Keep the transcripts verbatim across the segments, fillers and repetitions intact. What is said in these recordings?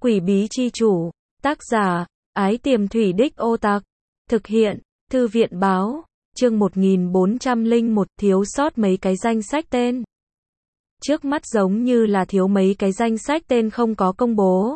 Quỷ bí chi chủ, tác giả, Ái Tiềm Thủy Đích Ô Tặc, thực hiện, Thư viện báo, chương một nghìn bốn trăm lẻ một, thiếu sót mấy cái danh sách tên. Trước mắt giống như là thiếu mấy cái danh sách tên không có công bố.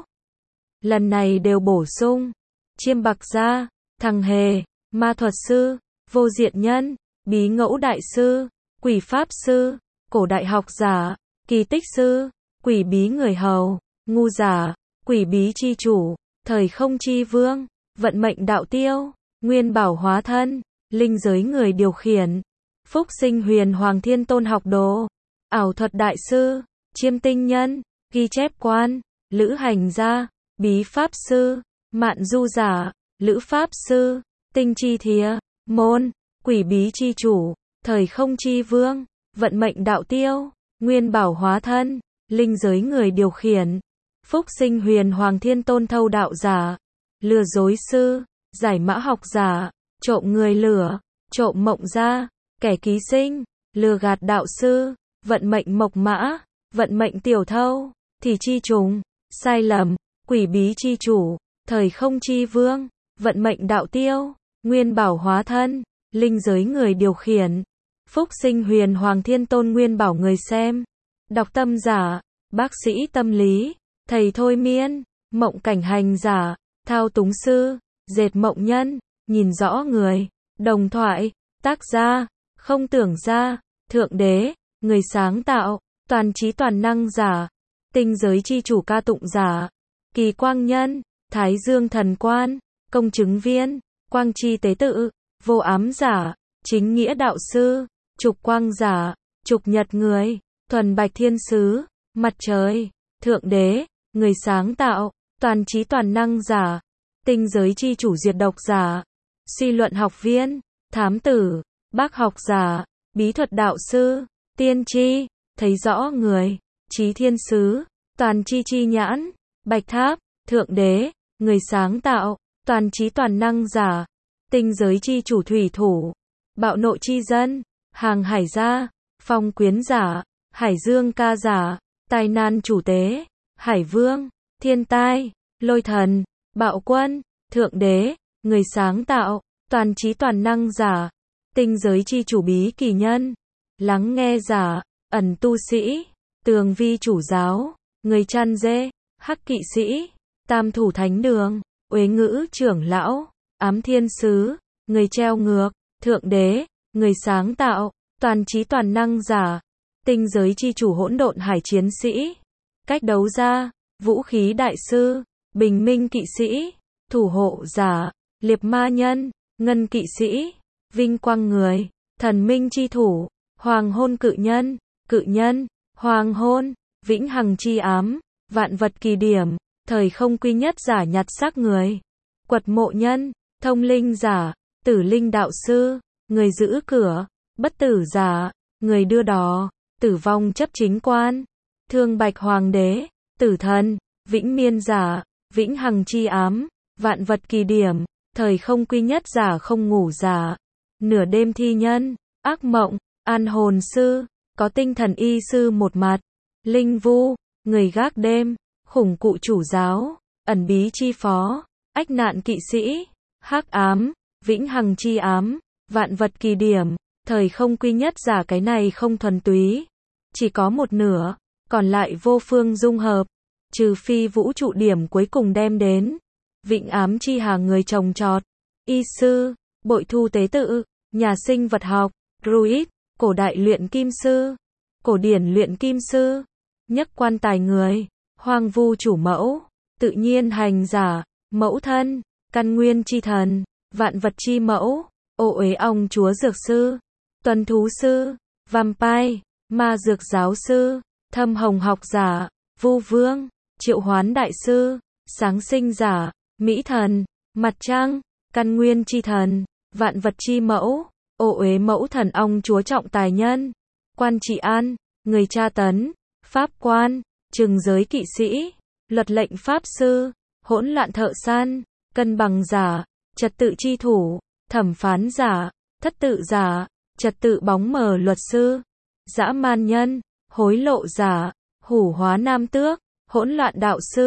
Lần này đều bổ sung, Chiêm Bạc Gia, Thằng Hề, Ma Thuật Sư, Vô Diện Nhân, Bí Ngẫu Đại Sư, Quỷ Pháp Sư, Cổ Đại Học Giả, Kỳ Tích Sư, Quỷ Bí Người Hầu, Ngu Giả, Quỷ Bí Chi Chủ, Thời Không Chi Vương, Vận Mệnh Đạo Tiêu, Nguyên Bảo Hóa Thân, Linh Giới Người Điều Khiển, Phúc Sinh Huyền Hoàng Thiên Tôn Học Đồ, Ảo Thuật Đại Sư, Chiêm Tinh Nhân, Ghi Chép Quan, Lữ Hành Gia, Bí Pháp Sư, Mạn Du Giả, Lữ Pháp Sư, Tinh Chi Thìa, Môn, Quỷ Bí Chi Chủ, Thời Không Chi Vương, Vận Mệnh Đạo Tiêu, Nguyên Bảo Hóa Thân, Linh Giới Người Điều Khiển, Phúc Sinh Huyền Hoàng Thiên Tôn Thâu Đạo Giả, Lừa Dối Sư, Giải Mã Học Giả, Trộm Người Lửa, Trộm Mộng Gia, Kẻ Ký Sinh, Lừa Gạt Đạo Sư, Vận Mệnh Mộc Mã, Vận Mệnh Tiểu Thâu, Thì Chi Trùng, Sai Lầm, Quỷ Bí Chi Chủ, Thời Không Chi Vương, Vận Mệnh Đạo Tiêu, Nguyên Bảo Hóa Thân, Linh Giới Người Điều Khiển, Phúc Sinh Huyền Hoàng Thiên Tôn Nguyên Bảo Người Xem, Đọc Tâm Giả, Bác Sĩ Tâm Lý, Thầy Thôi Miên, Mộng Cảnh Hành Giả, Thao Túng Sư, Dệt Mộng Nhân, Nhìn Rõ Người, Đồng Thoại, Tác Gia, Không Tưởng Gia, Thượng Đế, Người Sáng Tạo, Toàn Trí Toàn Năng Giả, Tinh Giới Chi Chủ Ca Tụng Giả, Kỳ Quang Nhân, Thái Dương Thần Quan, Công Chứng Viên, Quang Chi Tế Tự, Vô Ám Giả, Chính Nghĩa Đạo Sư, Trục Quang Giả, Trục Nhật Người, Thuần Bạch Thiên Sứ, Mặt Trời, Thượng Đế, Người Sáng Tạo, Toàn Trí Toàn Năng Giả, Tinh Giới Chi Chủ Diệt Độc Giả, Suy Luận Học Viên, Thám Tử, Bác Học Giả, Bí Thuật Đạo Sư, Tiên Tri, Thấy Rõ Người, Trí Thiên Sứ, Toàn Chi Chi Nhãn, Bạch Tháp, Thượng Đế, Người Sáng Tạo, Toàn Trí Toàn Năng Giả, Tinh Giới Chi Chủ Thủy Thủ, Bạo Nộ Chi Dân, Hàng Hải Gia, Phong Quyến Giả, Hải Dương Ca Giả, Tai Nan Chủ Tế, Hải Vương, Thiên Tai, Lôi Thần, Bạo Quân, Thượng Đế, Người Sáng Tạo, Toàn Trí Toàn Năng Giả, Tinh Giới Chi Chủ Bí Kỳ Nhân, Lắng Nghe Giả, Ẩn Tu Sĩ, Tường Vi Chủ Giáo, Người Chăn Dê, Hắc Kỵ Sĩ, Tam Thủ Thánh Đường, Uế Ngữ Trưởng Lão, Ám Thiên Sứ, Người Treo Ngược, Thượng Đế, Người Sáng Tạo, Toàn Trí Toàn Năng Giả, Tinh Giới Chi Chủ Hỗn Độn Hải Chiến Sĩ, Cách Đấu Gia, Vũ Khí Đại Sư, Bình Minh Kỵ Sĩ, Thủ Hộ Giả, Liệp Ma Nhân, Ngân Kỵ Sĩ, Vinh Quang Người, Thần Minh Chi Thủ, Hoàng Hôn Cự Nhân, Cự Nhân, Hoàng Hôn, Vĩnh Hằng Chi Ám, Vạn Vật Kỳ Điểm, Thời Không Quy Nhất Giả Nhặt Xác Người, Quật Mộ Nhân, Thông Linh Giả, Tử Linh Đạo Sư, Người Giữ Cửa, Bất Tử Giả, Người Đưa Đò, Tử Vong Chấp Chính Quan, Thương Bạch Hoàng Đế, Tử Thần, Vĩnh Miên Giả, Vĩnh Hằng Chi Ám, Vạn Vật Kỳ Điểm, Thời Không Quy Nhất Giả Không Ngủ Giả, Nửa Đêm Thi Nhân, Ác Mộng, An Hồn Sư, Có Tinh Thần Y Sư Một Mặt, Linh Vu, Người Gác Đêm, Khủng Cụ Chủ Giáo, Ẩn Bí Chi Phó, Ách Nạn Kỵ Sĩ, Hắc Ám, Vĩnh Hằng Chi Ám, Vạn Vật Kỳ Điểm, Thời Không Quy Nhất Giả. Cái này không thuần túy, chỉ có một nửa, còn lại vô phương dung hợp, trừ phi vũ trụ điểm cuối cùng đem đến. Vịnh Ám Chi Hà Người Trồng Trọt, Y Sư, Bội Thu Tế Tự, Nhà Sinh Vật Học, Druid, Cổ Đại Luyện Kim Sư, Cổ Điển Luyện Kim Sư, Nhất Quan Tài Người, Hoang Vu Chủ Mẫu, Tự Nhiên Hành Giả, Mẫu Thân, Căn Nguyên Chi Thần, Vạn Vật Chi Mẫu, Ô Uế Ong Chúa Dược Sư, Tuần Thú Sư, Vampire, Ma Dược Giáo Sư, Thâm Hồng Học Giả, Vu Vương, Triệu Hoán Đại Sư, Sáng Sinh Giả, Mỹ Thần, Mặt Trăng, Căn Nguyên Chi Thần, Vạn Vật Chi Mẫu, Ô Uế Mẫu Thần Ong Chúa Trọng Tài Nhân, Quan Trị An, Người Tra Tấn, Pháp Quan, Trừng Giới Kỵ Sĩ, Luật Lệnh Pháp Sư, Hỗn Loạn Thợ Săn, Cân Bằng Giả, Trật Tự Chi Thủ, Thẩm Phán Giả, Thất Tự Giả, Trật Tự Bóng Mờ Luật Sư, Dã Man Nhân, Hối Lộ Giả, Hủ Hóa Nam Tước, Hỗn Loạn Đạo Sư,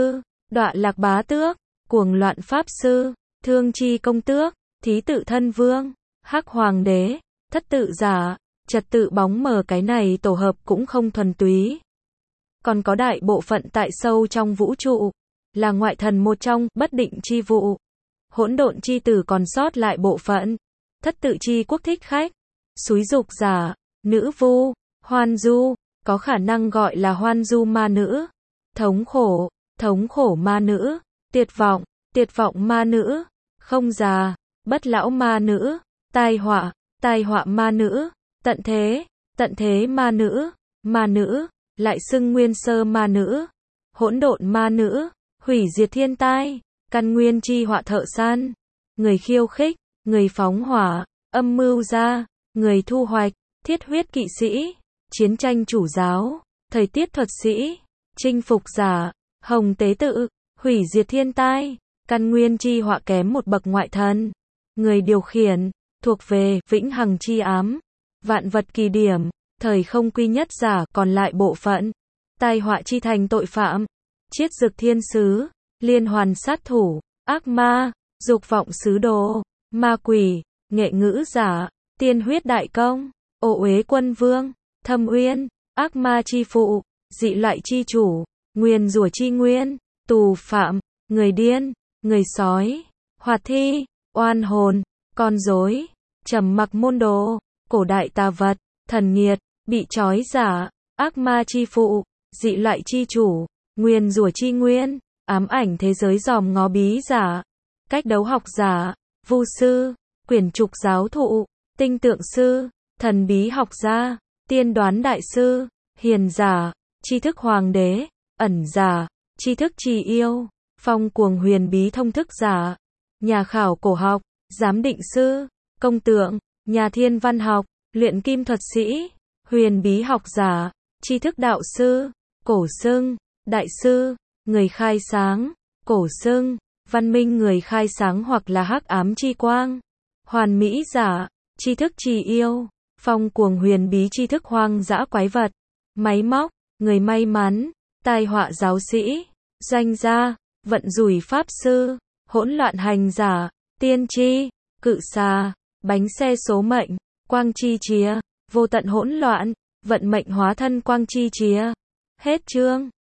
đọa lạc bá tước, cuồng loạn pháp sư, thương chi công tước, thí tự thân vương, hắc hoàng đế, thất tự giả, trật tự bóng mờ. Cái này tổ hợp cũng không thuần túy. Còn có đại bộ phận tại sâu trong vũ trụ, là ngoại thần một trong, bất định chi vụ. Hỗn độn chi tử còn sót lại bộ phận, thất tự chi quốc thích khách, xúi dục giả, nữ vu, hoan du, có khả năng gọi là hoan du ma nữ, thống khổ, thống khổ ma nữ, tuyệt vọng, tuyệt vọng ma nữ, không già, bất lão ma nữ, tai họa, tai họa ma nữ, tận thế, tận thế ma nữ, ma nữ, lại xưng nguyên sơ ma nữ, hỗn độn ma nữ, hủy diệt thiên tai, căn nguyên chi họa thợ săn, người khiêu khích, người phóng hỏa, âm mưu gia, người thu hoạch, thiết huyết kỵ sĩ, chiến tranh chủ giáo, thời tiết thuật sĩ, chinh phục giả, hồng tế tự, hủy diệt thiên tai, căn nguyên chi họa kém một bậc ngoại thần, người điều khiển, thuộc về vĩnh hằng chi ám, vạn vật kỳ điểm, thời không quy nhất giả. Còn lại bộ phận, tai họa chi thành tội phạm, chiết dực thiên sứ, liên hoàn sát thủ, ác ma, dục vọng sứ đồ, ma quỷ, nghệ ngữ giả, tiên huyết đại công, ô uế quân vương, thâm uyên, ác ma chi phụ, dị loại chi chủ, nguyền rủa chi nguyên, tù phạm, người điên, người sói, hoạt thi, oan hồn, con rối, trầm mặc môn đồ, cổ đại tà vật, thần nghiệt, bị trói giả, ác ma chi phụ, dị loại chi chủ, nguyền rủa chi nguyên, ám ảnh thế giới dòm ngó bí giả, cách đấu học giả, vu sư, quyển trục giáo thụ, tinh tượng sư, thần bí học gia, tiên đoán đại sư, hiền giả, tri thức hoàng đế, ẩn giả, tri thức trì yêu, phong cuồng huyền bí thông thức giả, nhà khảo cổ học, giám định sư, công tượng, nhà thiên văn học, luyện kim thuật sĩ, huyền bí học giả, tri thức đạo sư, cổ xưng, đại sư, người khai sáng, cổ xưng, văn minh người khai sáng hoặc là hắc ám chi quang, hoàn mỹ giả, tri thức trì yêu, phong cuồng huyền bí tri thức hoang dã quái vật, máy móc, người may mắn, tai họa giáo sĩ, doanh gia, vận rủi pháp sư, hỗn loạn hành giả, tiên tri, cự xà, bánh xe số mệnh, quang chi chìa, vô tận hỗn loạn, vận mệnh hóa thân quang chi chìa. Hết chương.